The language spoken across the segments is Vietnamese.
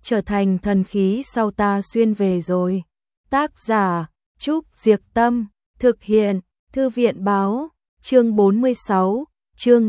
trở thành thần khí sau ta xuyên về rồi. Tác giả Trúc Diệc Tâm, thực hiện Thư viện Báo, chương 46, chương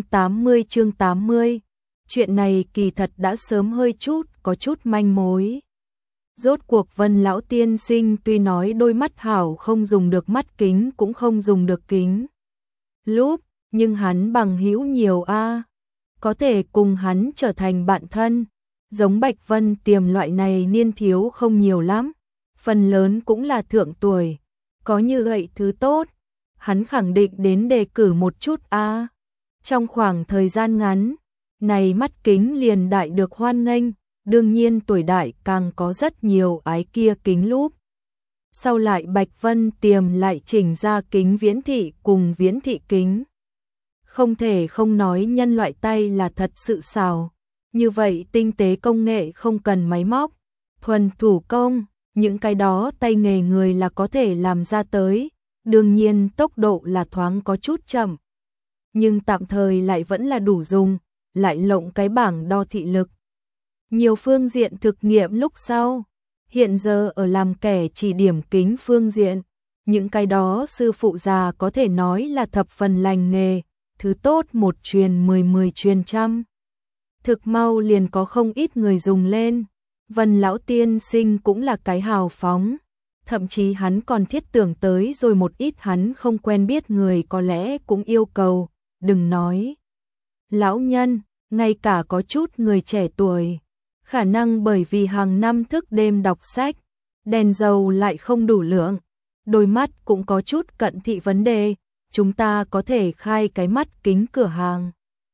80. Chuyện này kỳ thật đã sớm hơi có chút manh mối. Rốt cuộc Vân lão tiên sinh tuy nói đôi mắt hảo không dùng được mắt kính cũng không dùng được kính lúp, nhưng hắn bằng hữu nhiều a, có thể cùng hắn trở thành bạn thân. Giống Bạch Vân Tiềm loại này niên thiếu không nhiều lắm, phần lớn cũng là thượng tuổi, có như vậy thứ tốt, hắn khẳng định đến đề cử một chút a. Trong khoảng thời gian ngắn, này mắt kính liền đại được hoan nghênh, đương nhiên tuổi đại càng có rất nhiều ái kia kính lúp. Sau lại Bạch Vân Tiềm lại chỉnh ra kính viễn thị cùng viễn thị kính. Không thể không nói nhân loại tay là thật sự xảo. Như vậy tinh tế công nghệ không cần máy móc, thuần thủ công, những cái đó tay nghề người là có thể làm ra tới. Đương nhiên tốc độ là thoáng có chút chậm, nhưng tạm thời lại vẫn là đủ dùng, lại lộng cái bảng đo thị lực. Nhiều phương diện thực nghiệm lúc sau, hiện giờ ở làm kẻ chỉ điểm kính phương diện, những cái đó sư phụ già có thể nói là thập phần lành nghề, thứ tốt một truyền 10 truyền trăm. Thực mau liền có không ít người dùng lên, Vân lão tiên sinh cũng là cái hào phóng, thậm chí hắn còn thiết tưởng tới rồi một ít hắn không quen biết người có lẽ cũng yêu cầu, đừng nói lão nhân, ngay cả có chút người trẻ tuổi, khả năng bởi vì hàng năm thức đêm đọc sách, đèn dầu lại không đủ lượng, đôi mắt cũng có chút cận thị vấn đề, chúng ta có thể khai cái mắt kính cửa hàng.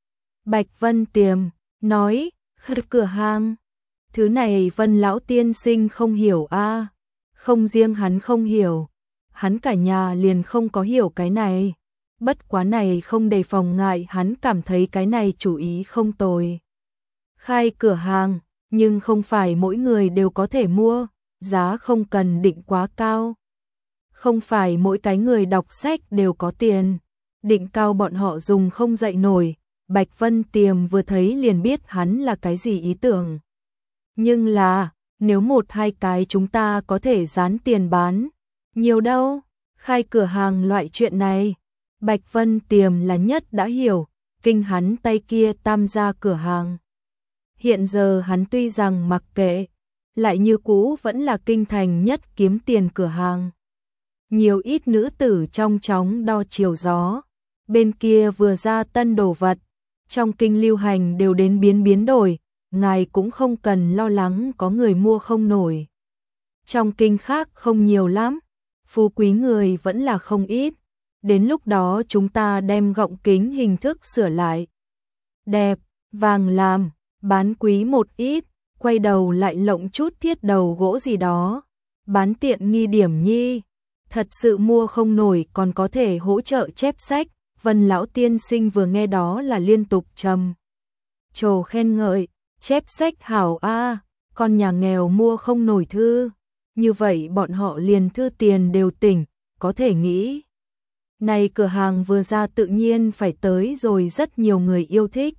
Bạch Vân Tiềm nói, cửa hàng, thứ này Vân lão tiên sinh không hiểu a. Không riêng hắn không hiểu, hắn cả nhà liền không có hiểu cái này. Bất quá này không đề phòng ngại, hắn cảm thấy cái này chủ ý không tồi. Khai cửa hàng, nhưng không phải mỗi người đều có thể mua, giá không cần định quá cao. Không phải mỗi cái người đọc sách đều có tiền, định cao bọn họ dùng không dậy nổi. Bạch Vân Tiềm vừa thấy liền biết hắn là cái gì ý tưởng. Nhưng là, nếu một hai cái chúng ta có thể dán tiền bán, nhiều đâu, khai cửa hàng loại chuyện này. Bạch Vân Tiềm là nhất đã hiểu, kinh hắn tay kia tam gia cửa hàng. Hiện giờ hắn tuy rằng mặc kệ, lại như cũ vẫn là kinh thành nhất kiếm tiền cửa hàng. Nhiều ít nữ tử trong chóng đo chiều gió, bên kia vừa ra tân đồ vật, trong kinh lưu hành đều đến biến đổi, ngài cũng không cần lo lắng có người mua không nổi. Trong kinh khác không nhiều lắm, phú quý người vẫn là không ít, đến lúc đó chúng ta đem gọng kính hình thức sửa lại. Đẹp, vàng làm, bán quý một ít, quay đầu lại lộng chút thiết đầu gỗ gì đó, bán tiện nghi điểm nhi, thật sự mua không nổi còn có thể hỗ trợ chép sách. Vân lão tiên sinh vừa nghe đó là liên tục trầm trồ khen ngợi, chép sách hảo a, con nhà nghèo mua không nổi thư, như vậy bọn họ liền thư tiền đều tỉnh, có thể nghĩ. Này cửa hàng vừa ra tự nhiên phải tới rồi rất nhiều người yêu thích.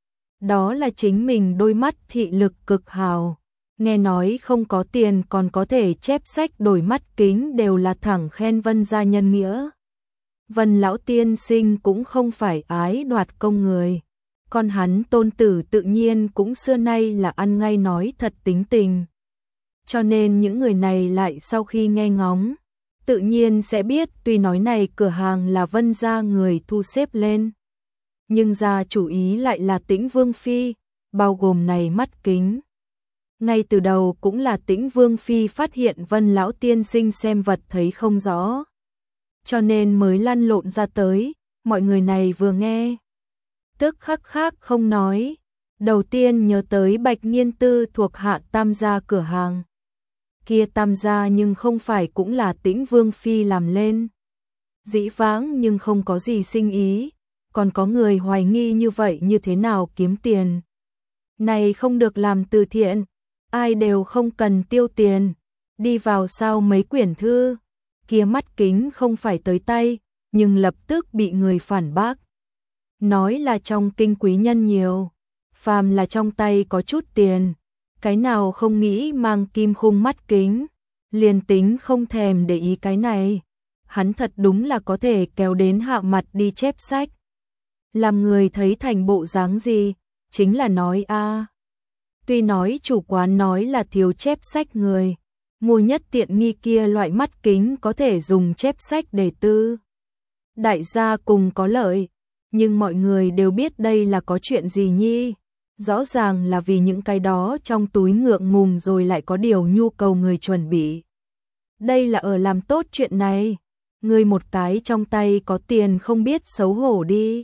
Đó là chính mình đôi mắt thị lực cực hào, nghe nói không có tiền còn có thể chép sách đổi mắt kính đều là thẳng khen Vân gia nhân nghĩa. Vân lão tiên sinh cũng không phải ái đoạt công người, con hắn tôn tử tự nhiên cũng xưa nay là ăn ngay nói thật tính tình. Cho nên những người này lại sau khi nghe ngóng, tự nhiên sẽ biết tuy nói này cửa hàng là Vân gia người thu xếp lên, nhưng ra chủ ý lại là Tĩnh Vương Phi, bao gồm này mắt kính. Ngay từ đầu cũng là Tĩnh Vương Phi phát hiện Vân lão tiên sinh xem vật thấy không rõ, cho nên mới lăn lộn ra tới. Mọi người này vừa nghe, tức khắc khác không nói, đầu tiên nhớ tới Bạch Nghiên Tư thuộc hạ tam gia cửa hàng. Kia tam gia nhưng không phải cũng là Tĩnh Vương Phi làm lên. Dĩ vãng nhưng không có gì sinh ý, còn có người hoài nghi như vậy như thế nào kiếm tiền. Này không được làm từ thiện, ai đều không cần tiêu tiền, đi vào sao mấy quyển thư. Kia mắt kính không phải tới tay, nhưng lập tức bị người phản bác. Nói là trong kinh quý nhân nhiều, phàm là trong tay có chút tiền, cái nào không nghĩ mang kim khung mắt kính, liền tính không thèm để ý cái này, hắn thật đúng là có thể kéo đến hạ mặt đi chép sách. Làm người thấy thành bộ dáng gì, chính là nói a. Tuy nói chủ quán nói là thiếu chép sách người, mua nhất tiện nghi kia loại mắt kính có thể dùng chép sách để tư. Đại gia cùng có lợi, nhưng mọi người đều biết đây là có chuyện gì nhi. Rõ ràng là vì những cái đó trong túi ngượng ngùng rồi lại có điều nhu cầu người chuẩn bị. Đây là ở làm tốt chuyện này, người một cái trong tay có tiền không biết xấu hổ đi.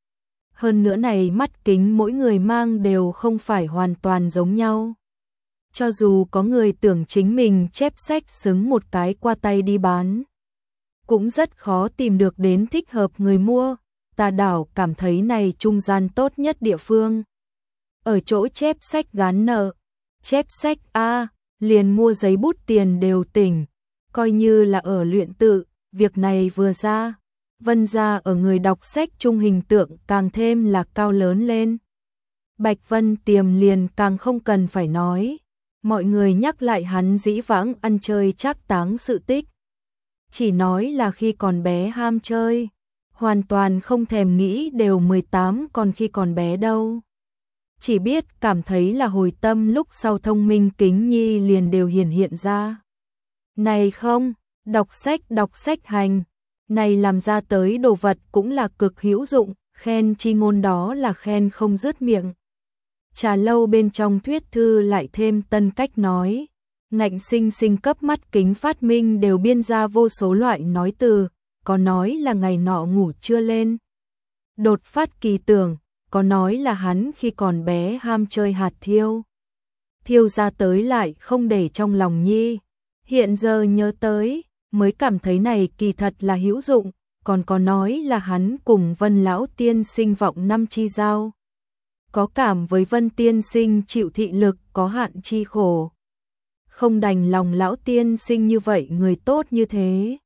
Hơn nữa này mắt kính mỗi người mang đều không phải hoàn toàn giống nhau. Cho dù có người tưởng chính mình chép sách xứng một cái qua tay đi bán, cũng rất khó tìm được đến thích hợp người mua. Ta đảo cảm thấy này trung gian tốt nhất địa phương. Ở chỗ chép sách gán nợ, chép sách A, liền mua giấy bút tiền đều tỉnh, coi như là ở luyện tự, việc này vừa ra. Vân gia ở người đọc sách trung hình tượng càng thêm là cao lớn lên. Bạch Vân Tiềm liền càng không cần phải nói, mọi người nhắc lại hắn dĩ vãng ăn chơi trác táng sự tích. Chỉ nói là khi còn bé ham chơi, hoàn toàn không thèm nghĩ đều 18 còn khi còn bé đâu. Chỉ biết cảm thấy là hồi tâm lúc sau thông minh kính nhi liền đều hiện ra. Này không, đọc sách hành. Này làm ra tới đồ vật cũng là cực hữu dụng, khen chi ngôn đó là khen không dứt miệng. Trà lâu bên trong thuyết thư lại thêm tân cách nói, ngạnh sinh sinh cấp mắt kính phát minh đều biên ra vô số loại nói từ, có nói là ngày nọ ngủ chưa lên. Đột phát kỳ tưởng, có nói là hắn khi còn bé ham chơi hạt thiêu. Thiêu ra tới lại không để trong lòng nhi, hiện giờ nhớ tới mới cảm thấy này kỳ thật là hữu dụng, còn có nói là hắn cùng Vân lão tiên sinh vọng năm chi giao. Có cảm với Vân tiên sinh chịu thị lực có hạn chi khổ. Không đành lòng lão tiên sinh như vậy người tốt như thế.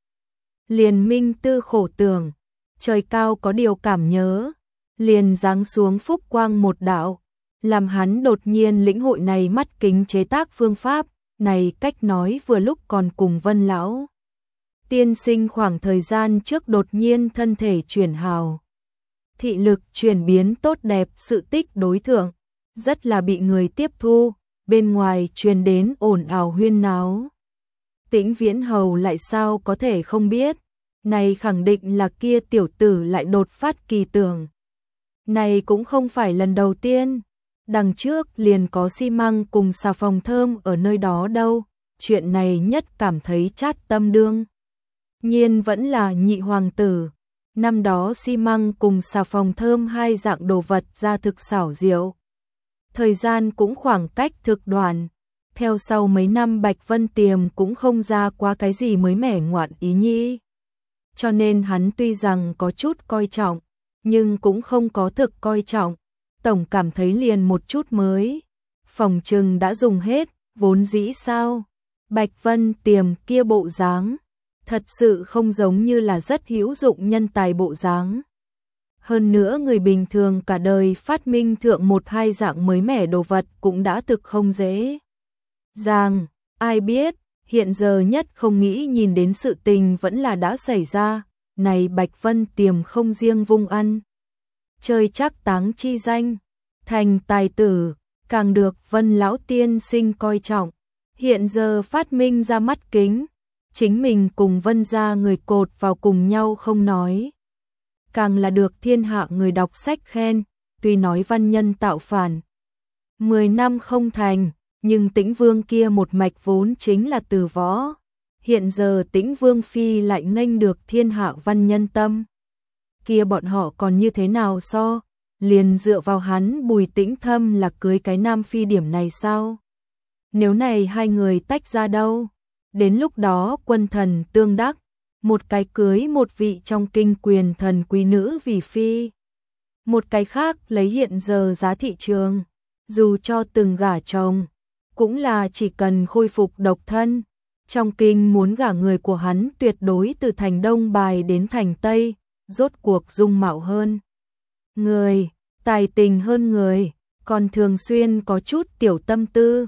Liền minh tư khổ tưởng, trời cao có điều cảm nhớ, liền giáng xuống phúc quang một đạo, làm hắn đột nhiên lĩnh hội này mắt kính chế tác phương pháp, này cách nói vừa lúc còn cùng Vân lão tiên sinh khoảng thời gian trước đột nhiên thân thể chuyển hào. Thị lực chuyển biến tốt đẹp sự tích đối thượng, rất là bị người tiếp thu, bên ngoài truyền đến ồn ào huyên náo. Tĩnh Viễn Hầu lại sao có thể không biết, này khẳng định là kia tiểu tử lại đột phát kỳ tưởng. Này cũng không phải lần đầu tiên, đằng trước liền có xi măng cùng xà phòng thơm ở nơi đó đâu, chuyện này nhất cảm thấy chát tâm đương. Nhiên vẫn là nhị hoàng tử, năm đó xi măng cùng xà phòng thơm hai dạng đồ vật ra thực xảo diệu. Thời gian cũng khoảng cách thực đoạn, theo sau mấy năm Bạch Vân Tiềm cũng không ra qua cái gì mới mẻ ngoạn ý nhi. Cho nên hắn tuy rằng có chút coi trọng, nhưng cũng không có thực coi trọng, tổng cảm thấy liền một chút mới. Phòng trừng đã dùng hết, vốn dĩ sao? Bạch Vân Tiềm kia bộ dáng, thật sự không giống như là rất hữu dụng nhân tài bộ dáng. Hơn nữa người bình thường cả đời phát minh thượng một hai dạng mới mẻ đồ vật cũng đã thực không dễ dàng, ai biết, hiện giờ nhất không nghĩ nhìn đến sự tình vẫn là đã xảy ra, này Bạch Vân Tiềm không riêng vung ăn. Chơi chắc táng chi danh, thành tài tử, càng được Vân lão tiên sinh coi trọng, hiện giờ phát minh ra mắt kính, chính mình cùng Vân gia người cột vào cùng nhau không nói. Càng là được thiên hạ người đọc sách khen, tuy nói văn nhân tạo phản 10 năm không thành, nhưng Tĩnh Vương kia một mạch vốn chính là từ võ. Hiện giờ Tĩnh Vương phi lại nghênh được thiên hạ văn nhân tâm. Kia bọn họ còn như thế nào so, liền dựa vào hắn Bùi Tĩnh Thâm là cưới cái nam phi điểm này sao? Nếu này hai người tách ra đâu? Đến lúc đó quân thần tương đắc, một cái cưới một vị trong kinh quyền thần quý nữ vì phi. Một cái khác lấy hiện giờ giá thị trường, dù cho từng gả chồng, cũng là chỉ cần khôi phục độc thân. Trong kinh muốn gả người của hắn tuyệt đối từ thành Đông bài đến thành Tây, rốt cuộc dung mạo hơn người, tài tình hơn người, còn thường xuyên có chút tiểu tâm tư,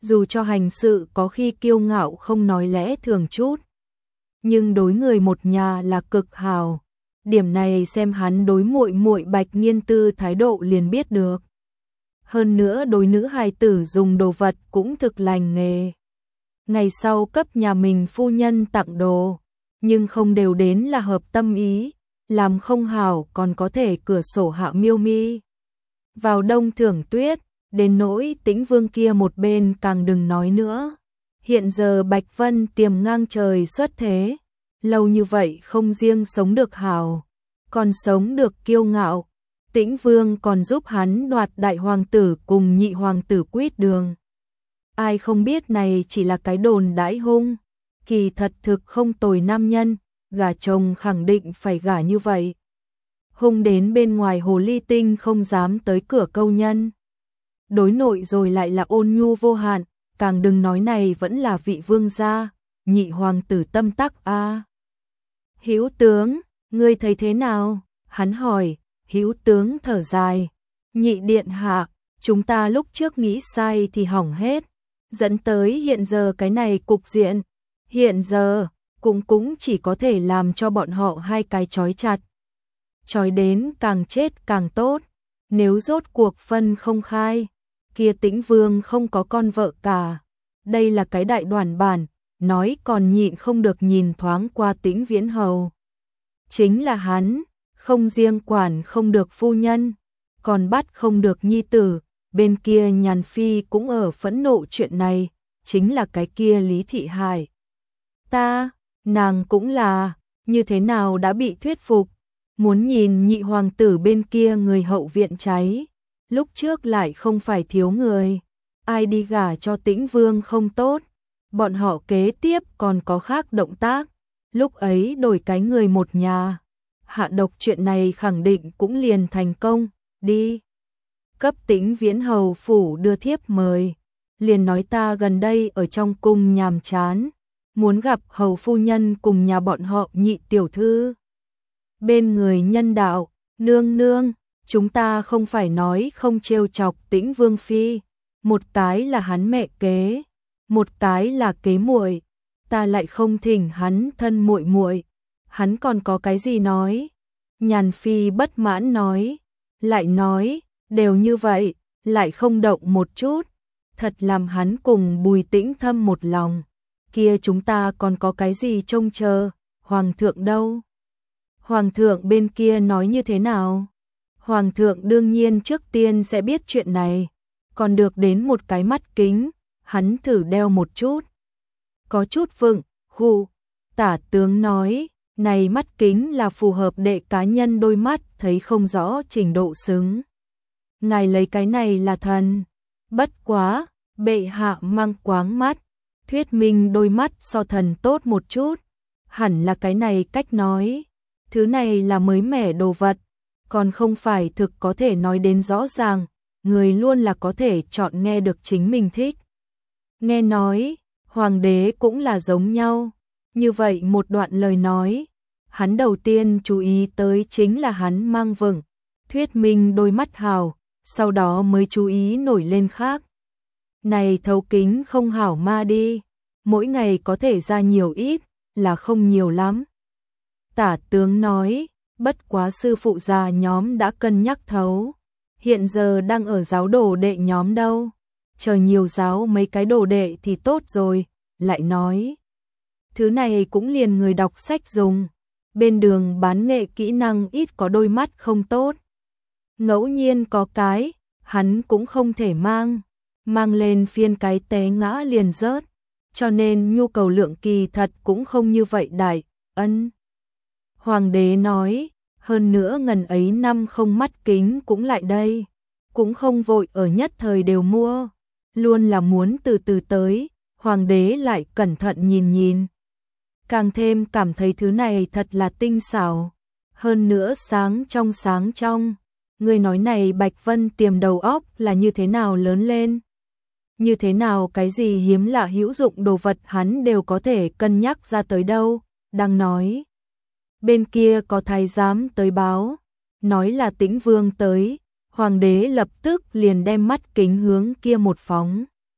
dù cho hành sự có khi kiêu ngạo không nói lẽ thường chút, nhưng đối người một nhà là cực hảo. Điểm này xem hắn đối muội muội Bạch Nghiên Tư thái độ liền biết được. Hơn nữa đối nữ hài tử dùng đồ vật cũng thực lành nghề. Ngày sau cấp nhà mình phu nhân tặng đồ, nhưng không đều đến là hợp tâm ý, làm không hảo còn có thể cửa sổ hạ miêu mi. Vào đông thưởng tuyết, đến nỗi Tĩnh Vương kia một bên càng đừng nói nữa. Hiện giờ Bạch Vân tiềm ngang trời xuất thế, lâu như vậy không riêng sống được hảo, còn sống được kiêu ngạo. Tĩnh Vương còn giúp hắn đoạt đại hoàng tử cùng nhị hoàng tử quýt đường. Ai không biết này chỉ là cái đồn đãi hung, kỳ thật thực không tồi nam nhân, gả chồng khẳng định phải gả như vậy. Hung đến bên ngoài hồ ly tinh không dám tới cửa câu nhân. Đối nội rồi lại là ôn nhu vô hạn, càng đừng nói này vẫn là vị vương gia, nhị hoàng tử tâm tắc a. Hữu tướng, ngươi thấy thế nào? Hắn hỏi. Hữu tướng thở dài, nhị điện hạ, chúng ta lúc trước nghĩ sai thì hỏng hết, dẫn tới hiện giờ cái này cục diện, hiện giờ cũng chỉ có thể làm cho bọn họ hai cái trói chặt. Trói đến càng chết càng tốt, nếu rốt cuộc phân không khai, kia Tĩnh Vương không có con vợ cả. Đây là cái đại đoàn bản, nói còn nhịn không được nhìn thoáng qua Tĩnh Viễn Hầu. Chính là hắn. Không riêng quản không được phu nhân, còn bắt không được nhi tử, bên kia Nhàn Phi cũng ở phẫn nộ chuyện này, chính là cái kia Lý Thị Hải. Nàng cũng là, như thế nào đã bị thuyết phục, muốn nhìn nhị hoàng tử bên kia người hậu viện cháy, lúc trước lại không phải thiếu người, ai đi gả cho Tĩnh Vương không tốt, bọn họ kế tiếp còn có khác động tác, lúc ấy đổi cái người một nhà. Hạ độc chuyện này khẳng định cũng liền thành công, đi. Cấp Tĩnh Viễn Hầu phủ đưa thiếp mời, liền nói ta gần đây ở trong cung nhàm chán, muốn gặp hầu phu nhân cùng nhà bọn họ nhị tiểu thư. Bên người nhân đạo, nương nương, chúng ta không phải nói không trêu chọc Tĩnh Vương phi, một cái là hắn mẹ kế, một cái là kế muội, ta lại không thỉnh hắn thân muội muội. Hắn còn có cái gì nói? Nhàn Phi bất mãn nói, lại nói, đều như vậy, lại không động một chút, thật làm hắn cùng Bùi Tĩnh Thâm một lòng. Kia chúng ta còn có cái gì trông chờ, hoàng thượng đâu? Hoàng thượng bên kia nói như thế nào? Hoàng thượng đương nhiên trước tiên sẽ biết chuyện này, còn được đến một cái mắt kính, hắn thử đeo một chút. Có chút vựng, khu, tả tướng nói. Này mắt kính là phù hợp đệ cá nhân đôi mắt thấy không rõ trình độ xứng. Ngài lấy cái này là thần. Bất quá, bệ hạ mang quáng mắt, thuyết minh đôi mắt so thần tốt một chút. Hẳn là cái này cách nói. Thứ này là mới mẻ đồ vật, còn không phải thực có thể nói đến rõ ràng. Người luôn là có thể chọn nghe được chính mình thích. Nghe nói, hoàng đế cũng là giống nhau. Như vậy một đoạn lời nói, hắn đầu tiên chú ý tới chính là hắn mang vựng, thuyết minh đôi mắt hảo, sau đó mới chú ý nổi lên khác. Này thấu kính không hảo ma đi, mỗi ngày có thể ra nhiều ít, là không nhiều lắm. Tả tướng nói, bất quá sư phụ già nhóm đã cân nhắc thấu, hiện giờ đang ở giáo đồ đệ nhóm đâu, chờ nhiều giáo mấy cái đồ đệ thì tốt rồi, lại nói. Thứ này cũng liền người đọc sách dùng, bên đường bán nghệ kỹ năng ít có đôi mắt không tốt. Ngẫu nhiên có cái, hắn cũng không thể mang lên phiên cái té ngã liền rớt, cho nên nhu cầu lượng kỳ thật cũng không như vậy đại, ân. Hoàng đế nói, hơn nữa ngần ấy năm không mắt kính cũng lại đây, cũng không vội ở nhất thời đều mua, luôn là muốn từ từ tới, hoàng đế lại cẩn thận nhìn. Càng thêm cảm thấy thứ này thật là tinh xảo, hơn nữa sáng trong. Người nói này Bạch Vân tiềm đầu óc là như thế nào lớn lên? Như thế nào cái gì hiếm lạ hữu dụng đồ vật hắn đều có thể cân nhắc ra tới đâu, đang nói. Bên kia có thái giám tới báo, nói là Tĩnh Vương tới, hoàng đế lập tức liền đem mắt kính hướng kia một phóng.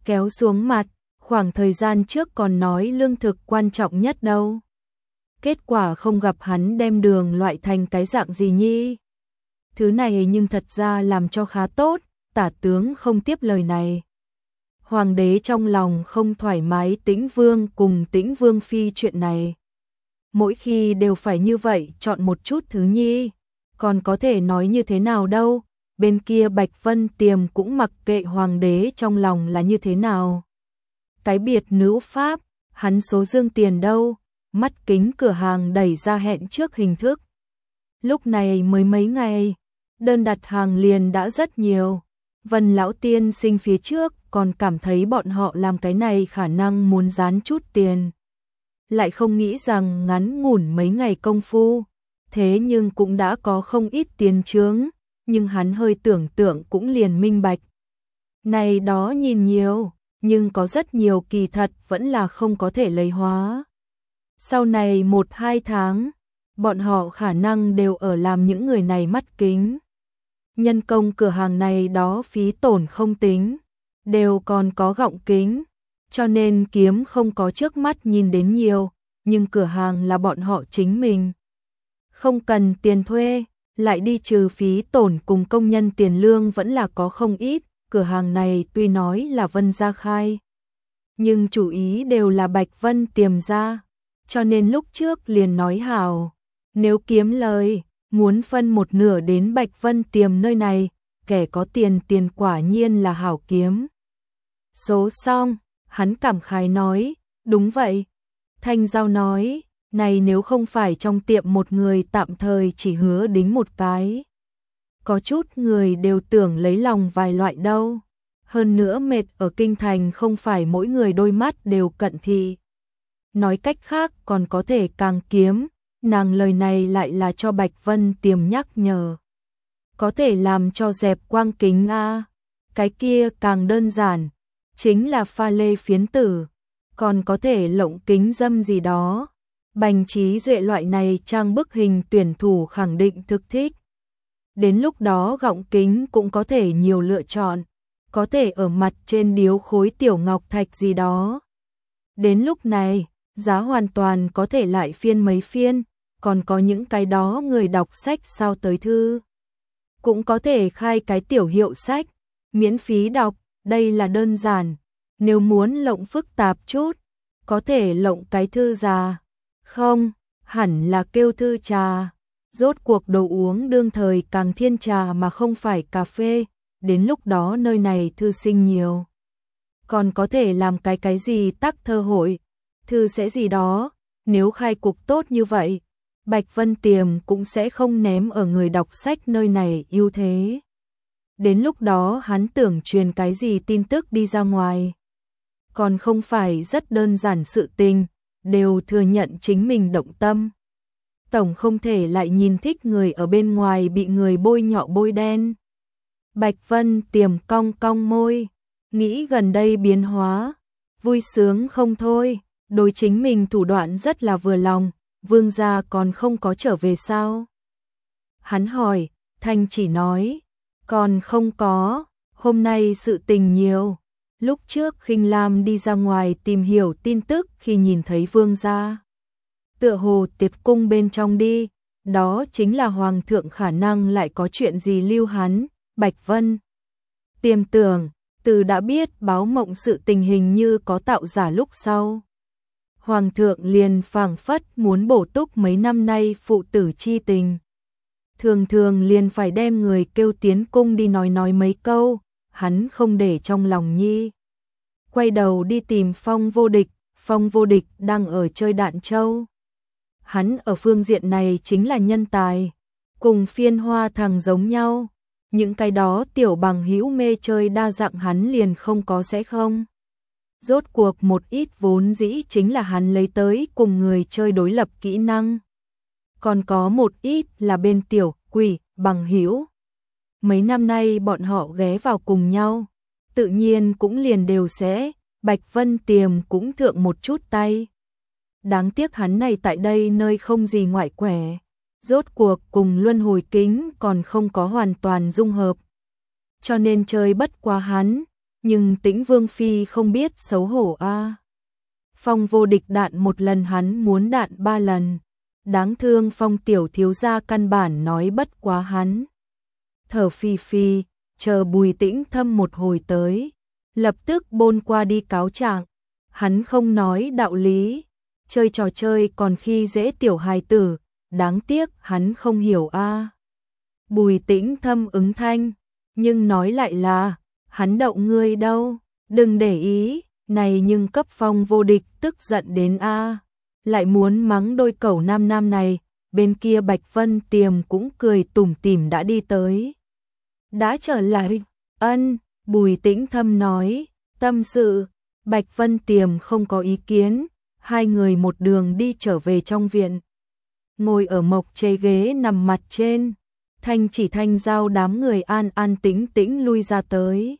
kéo xuống mặt, khoảng thời gian trước còn nói lương thực quan trọng nhất đâu. Kết quả không gặp hắn đem đường loại thành cái dạng gì nhi. Thứ này nhưng thật ra làm cho khá tốt, Tả tướng không tiếp lời này. Hoàng đế trong lòng không thoải mái Tĩnh Vương cùng Tĩnh Vương phi chuyện này. Mỗi khi đều phải như vậy chọn một chút thứ nhi, còn có thể nói như thế nào đâu, bên kia Bạch Vân Tiềm cũng mặc kệ hoàng đế trong lòng là như thế nào. Cái biệt nữ pháp, hắn số dương tiền đâu, mắt kính cửa hàng đẩy ra hẹn trước hình thức. Lúc này mới mấy ngày, đơn đặt hàng liền đã rất nhiều. Vân lão tiên sinh phía trước còn cảm thấy bọn họ làm cái này khả năng muốn dán chút tiền. Lại không nghĩ rằng ngắn ngủn mấy ngày công phu, thế nhưng cũng đã có không ít tiền chướng, nhưng hắn hơi tưởng tượng cũng liền minh bạch. Này đó nhìn nhiều, nhưng có rất nhiều kỳ thật vẫn là không có thể lấy hóa. Sau này 1-2 tháng, bọn họ khả năng đều ở làm những người này mắt kính. Nhân công cửa hàng này đó phí tổn không tính, đều còn có gọng kính, cho nên kiếm không có trước mắt nhìn đến nhiều, nhưng cửa hàng là bọn họ chính mình. Không cần tiền thuê, lại đi trừ phí tổn cùng công nhân tiền lương vẫn là có không ít, cửa hàng này tuy nói là Vân gia khai, nhưng chủ ý đều là Bạch Vân Tiềm ra, cho nên lúc trước liền nói hảo, nếu kiếm lời, muốn phân một nửa đến Bạch Vân Tiềm nơi này, kẻ có tiền quả nhiên là hảo kiếm. Số xong, hắn cảm khái nói, đúng vậy. Thanh Giao nói, này nếu không phải trong tiệm một người tạm thời chỉ hứa đính một cái. Có chút người đều tưởng lấy lòng vài loại đâu. Hơn nữa mệt ở kinh thành không phải mỗi người đôi mắt đều cận thị. Nói cách khác còn có thể càng kiếm, nàng lời này lại là cho Bạch Vân Tiềm nhắc nhở. Có thể làm cho dẹp quang kính a, cái kia càng đơn giản, chính là pha lê phiến tử, còn có thể lộng kính dâm gì đó. Bành Trí Duệ loại này trang bức hình tuyển thủ khẳng định thực thích. Đến lúc đó gọng kính cũng có thể nhiều lựa chọn, có thể ở mặt trên điếu khối tiểu ngọc thạch gì đó. Đến lúc này, giá hoàn toàn có thể lại phiên mấy phiên, còn có những cái đó người đọc sách sao tới thư. Cũng có thể khai cái tiểu hiệu sách, miễn phí đọc, đây là đơn giản. Nếu muốn lộng phức tạp chút, có thể lộng cái thư già. Không, hẳn là kêu thư trà. Rốt cuộc đồ uống đương thời càng thiên trà mà không phải cà phê, đến lúc đó nơi này thư sinh nhiều. Còn có thể làm cái gì tắc thơ hội, thư sẽ gì đó, nếu khai cục tốt như vậy, Bạch Vân Tiềm cũng sẽ không ném ở người đọc sách nơi này ưu thế. Đến lúc đó hắn tưởng truyền cái gì tin tức đi ra ngoài. Còn không phải rất đơn giản sự tình, đều thừa nhận chính mình động tâm. Tổng không thể lại nhìn thích người ở bên ngoài bị người bôi nhọ bôi đen. Bạch Vân Tiềm cong cong môi, nghĩ gần đây biến hóa, vui sướng không thôi, đối chính mình thủ đoạn rất là vừa lòng, vương gia còn không có trở về sao? Hắn hỏi, Thanh chỉ nói, còn không có, hôm nay sự tình nhiều. Lúc trước Khinh Lam đi ra ngoài tìm hiểu tin tức khi nhìn thấy vương gia. Tựa hồ tiệc cung bên trong đi, đó chính là hoàng thượng khả năng lại có chuyện gì lưu hắn, Bạch Vân. Tiềm tưởng, từ đã biết báo mộng sự tình hình như có tạo giả lúc sau. Hoàng thượng liền phảng phất muốn bổ túc mấy năm nay phụ tử chi tình. Thường thường liền phải đem người kêu tiến cung đi nói mấy câu, hắn không để trong lòng nhi. Quay đầu đi tìm Phong Vô Địch đang ở chơi đạn châu. Hắn ở phương diện này chính là nhân tài, cùng Phiên Hoa thằng giống nhau, những cái đó tiểu bằng hữu mê chơi đa dạng hắn liền không có sẽ không. Rốt cuộc một ít vốn dĩ chính là hắn lấy tới cùng người chơi đối lập kỹ năng. Còn có một ít là bên tiểu quỷ bằng hữu. Mấy năm nay bọn họ ghé vào cùng nhau, tự nhiên cũng liền đều sẽ, Bạch Vân Tiềm cũng thượng một chút tay. Đáng tiếc hắn này tại đây nơi không gì ngoại quẻ, rốt cuộc cùng luân hồi kính còn không có hoàn toàn dung hợp. Cho nên chơi bất quá hắn, nhưng Tĩnh Vương Phi không biết xấu hổ a. Phong Vô Địch đạn một lần hắn muốn đạn 3 lần. Đáng thương Phong tiểu thiếu gia căn bản nói bất quá hắn. Thở phì phì, chờ Bùi Tĩnh Thâm một hồi tới, lập tức bôn qua đi cáo trạng. Hắn không nói đạo lý, chơi trò chơi còn khi dễ tiểu hài tử, đáng tiếc hắn không hiểu a. Bùi Tĩnh Thâm ứng thanh, nhưng nói lại là, hắn đậu ngươi đâu, đừng để ý, này nhưng cấp Phong Vô Địch tức giận đến a, lại muốn mắng đôi cẩu nam nam này. Bên kia Bạch Vân Tiềm cũng cười tủm tỉm đã đi tới. Đã trở lại, ân, Bùi Tĩnh Thâm nói, tâm sự. Bạch Vân Tiềm không có ý kiến, hai người một đường đi trở về trong viện. Ngồi ở mộc chế ghế nằm mặt trên, Thanh Chỉ Thanh giao đám người an an tĩnh tĩnh lui ra tới.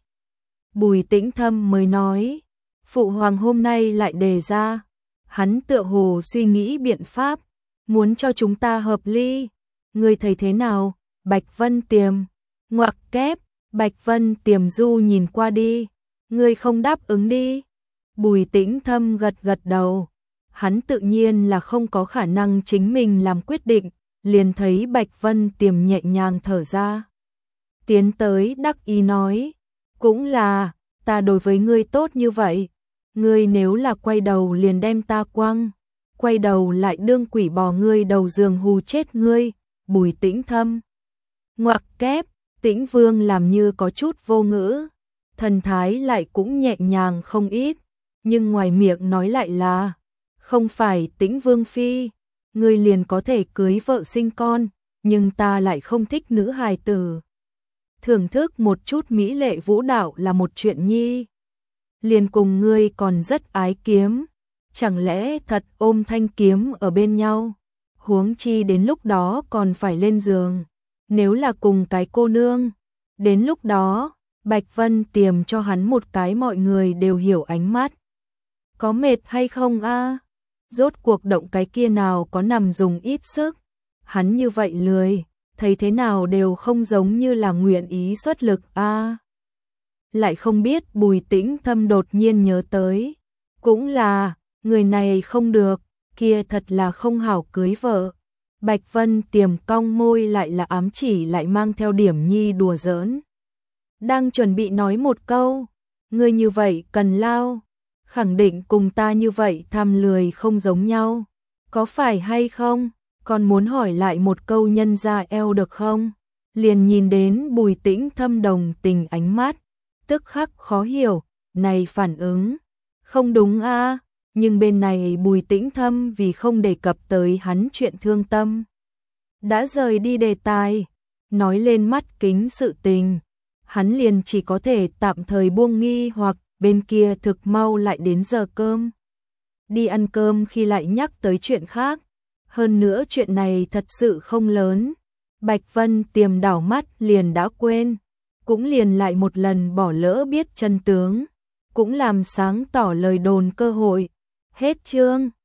Bùi Tĩnh Thâm mới nói, Phụ Hoàng hôm nay lại đề ra, hắn tựa hồ suy nghĩ biện pháp, muốn cho chúng ta hợp ly. Ngươi thấy thế nào? Bạch Vân Tiềm, ngoặc kép, Bạch Vân Tiềm du nhìn qua đi, ngươi không đáp ứng đi. Bùi Tĩnh Thâm gật gật đầu, hắn tự nhiên là không có khả năng chính mình làm quyết định, liền thấy Bạch Vân Tiềm nhẹ nhàng thở ra. Tiến tới đắc ý nói, cũng là, ta đối với ngươi tốt như vậy, ngươi nếu là quay đầu liền đem ta quăng, quay đầu lại đương quỷ bò ngươi đầu giường hù chết ngươi. Bùi Tĩnh Thâm, ngoặc kép, Tĩnh Vương làm như có chút vô ngữ, thần thái lại cũng nhẹ nhàng không ít, nhưng ngoài miệng nói lại là, không phải Tĩnh Vương Phi, ngươi liền có thể cưới vợ sinh con, nhưng ta lại không thích nữ hài tử. Thưởng thức một chút mỹ lệ vũ đạo là một chuyện nhi. Liền cùng ngươi còn rất ái kiếm, chẳng lẽ thật ôm thanh kiếm ở bên nhau, huống chi đến lúc đó còn phải lên giường. Nếu là cùng cái cô nương, đến lúc đó, Bạch Vân Tiềm cho hắn một cái mọi người đều hiểu ánh mắt. Có mệt hay không a? Rốt cuộc động cái kia nào có nằm dùng ít sức. Hắn như vậy lười, thấy thế nào đều không giống như là nguyện ý xuất lực a. Lại không biết Bùi Tĩnh Thâm đột nhiên nhớ tới, cũng là, người này không được, kia thật là không hảo cưới vợ. Bạch Vân Tiềm cong môi lại là ám chỉ lại mang theo điểm nhi đùa giỡn. Đang chuẩn bị nói một câu, ngươi như vậy cần lao, khẳng định cùng ta như vậy tham lười không giống nhau, có phải hay không? Còn muốn hỏi lại một câu nhân ra eo được không? Liền nhìn đến Bùi Tĩnh Thâm đồng tình ánh mắt, tức khắc khó hiểu, này phản ứng, không đúng a. Nhưng bên này Bùi Tĩnh Thâm vì không đề cập tới hắn chuyện thương tâm, đã rời đi đề tài, nói lên mắt kính sự tình, hắn liền chỉ có thể tạm thời buông nghi hoặc bên kia thực mau lại đến giờ cơm. Đi ăn cơm khi lại nhắc tới chuyện khác, hơn nữa chuyện này thật sự không lớn, Bạch Vân Tiềm đảo mắt liền đã quên, cũng liền lại một lần bỏ lỡ biết chân tướng, cũng làm sáng tỏ lời đồn cơ hội. Hết chương.